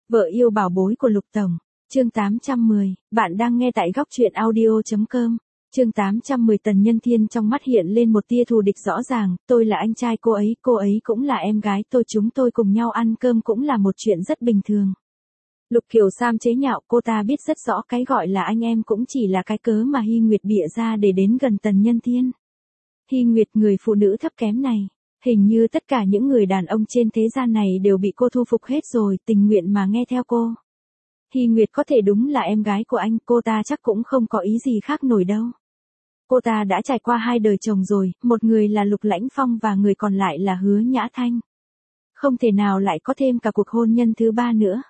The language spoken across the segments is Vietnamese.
Vợ yêu bảo bối của Lục Tổng. Chương 810, bạn đang nghe tại góc truyện audio.com. Chương 810 Tần Nhân Thiên trong mắt hiện lên một tia thù địch rõ ràng, tôi là anh trai cô ấy cũng là em gái tôi, chúng tôi cùng nhau ăn cơm cũng là một chuyện rất bình thường. Lục Kiều Sam chế nhạo, cô ta biết rất rõ cái gọi là anh em cũng chỉ là cái cớ mà Hy Nguyệt bịa ra để đến gần Tần Nhân Thiên. Hy Nguyệt, người phụ nữ thấp kém này, hình như tất cả những người đàn ông trên thế gian này đều bị cô thu phục hết rồi, tình nguyện mà nghe theo cô. Hy Nguyệt có thể đúng là em gái của anh, cô ta chắc cũng không có ý gì khác nổi đâu. Cô ta đã trải qua 2 đời chồng rồi, một người là Lục Lãnh Phong và người còn lại là Hứa Nhã Thanh. Không thể nào lại có thêm cả cuộc hôn nhân thứ 3 nữa.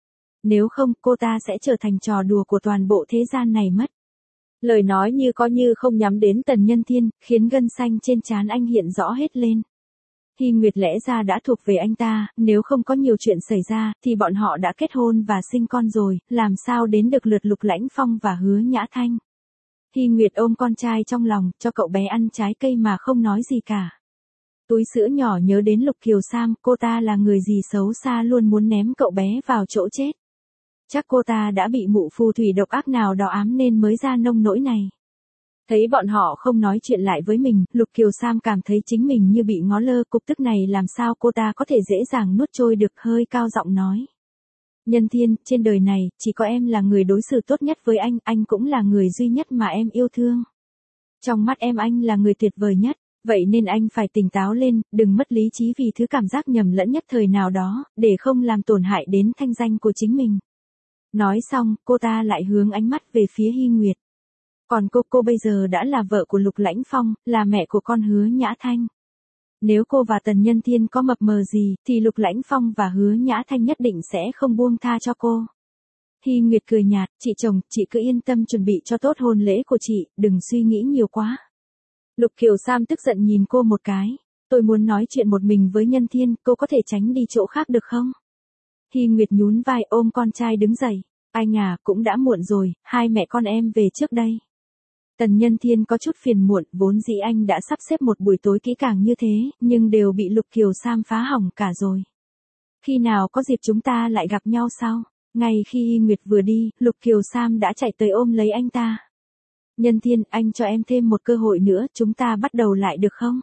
Nếu không, cô ta sẽ trở thành trò đùa của toàn bộ thế gian này mất. Lời nói như có như không nhắm đến Tần Nhân Thiên, khiến gân xanh trên trán anh hiện rõ hết lên. Hy Nguyệt lẽ ra đã thuộc về anh ta, nếu không có nhiều chuyện xảy ra, thì bọn họ đã kết hôn và sinh con rồi, làm sao đến được lượt Lục Lãnh Phong và Hứa Nhã Thanh. Hy Nguyệt ôm con trai trong lòng, cho cậu bé ăn trái cây mà không nói gì cả. Túi sữa nhỏ nhớ đến Lục Kiều Sam, cô ta là người gì xấu xa luôn muốn ném cậu bé vào chỗ chết. Chắc cô ta đã bị mụ phù thủy độc ác nào đó ám nên mới ra nông nỗi này. Thấy bọn họ không nói chuyện lại với mình, Lục Kiều Sam cảm thấy chính mình như bị ngó lơ, cục tức này làm sao cô ta có thể dễ dàng nuốt trôi được, hơi cao giọng nói. Nhân Thiên, trên đời này, chỉ có em là người đối xử tốt nhất với anh cũng là người duy nhất mà em yêu thương. Trong mắt em anh là người tuyệt vời nhất, vậy nên anh phải tỉnh táo lên, đừng mất lý trí vì thứ cảm giác nhầm lẫn nhất thời nào đó, để không làm tổn hại đến thanh danh của chính mình. Nói xong, cô ta lại hướng ánh mắt về phía Hy Nguyệt. Còn cô bây giờ đã là vợ của Lục Lãnh Phong, là mẹ của con Hứa Nhã Thanh. Nếu cô và Tần Nhân Thiên có mập mờ gì, thì Lục Lãnh Phong và Hứa Nhã Thanh nhất định sẽ không buông tha cho cô. Hy Nguyệt cười nhạt, chị chồng, chị cứ yên tâm chuẩn bị cho tốt hôn lễ của chị, đừng suy nghĩ nhiều quá. Lục Kiều Sam tức giận nhìn cô một cái. Tôi muốn nói chuyện một mình với Nhân Thiên, cô có thể tránh đi chỗ khác được không? Hy Nguyệt nhún vai ôm con trai đứng dậy. Anh à, cũng đã muộn rồi, hai mẹ con em về trước đây. Tần Nhân Thiên có chút phiền muộn, vốn dĩ anh đã sắp xếp một buổi tối kỹ càng như thế, nhưng đều bị Lục Kiều Sam phá hỏng cả rồi. Khi nào có dịp chúng ta lại gặp nhau sau? Ngay khi Hy Nguyệt vừa đi, Lục Kiều Sam đã chạy tới ôm lấy anh ta. Nhân Thiên, anh cho em thêm một cơ hội nữa, chúng ta bắt đầu lại được không?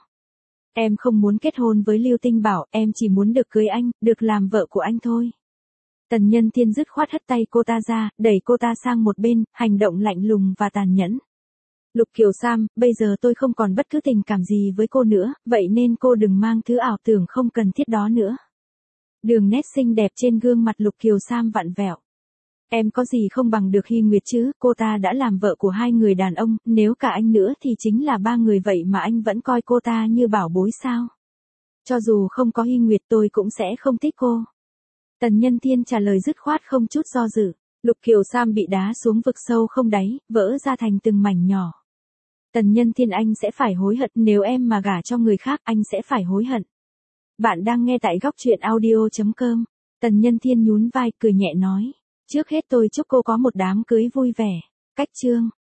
Em không muốn kết hôn với Lưu Tinh Bảo, em chỉ muốn được cưới anh, được làm vợ của anh thôi. Tần Nhân Thiên dứt khoát hất tay cô ta ra, đẩy cô ta sang một bên, hành động lạnh lùng và tàn nhẫn. Lục Kiều Sam, bây giờ tôi không còn bất cứ tình cảm gì với cô nữa, vậy nên cô đừng mang thứ ảo tưởng không cần thiết đó nữa. Đường nét xinh đẹp trên gương mặt Lục Kiều Sam vặn vẹo. Em có gì không bằng được Hy Nguyệt chứ, cô ta đã làm vợ của 2 người đàn ông, nếu cả anh nữa thì chính là 3 người, vậy mà anh vẫn coi cô ta như bảo bối sao? Cho dù không có Hy Nguyệt tôi cũng sẽ không thích cô. Tần Nhân Thiên trả lời dứt khoát không chút do dự. Lục Kiều Sam bị đá xuống vực sâu không đáy, vỡ ra thành từng mảnh nhỏ. Tần Nhân Thiên, anh sẽ phải hối hận, nếu em mà gả cho người khác anh sẽ phải hối hận. Bạn đang nghe tại góc truyện audio.com. Tần Nhân Thiên nhún vai cười nhẹ nói. Trước hết tôi chúc cô có một đám cưới vui vẻ. Cách chương.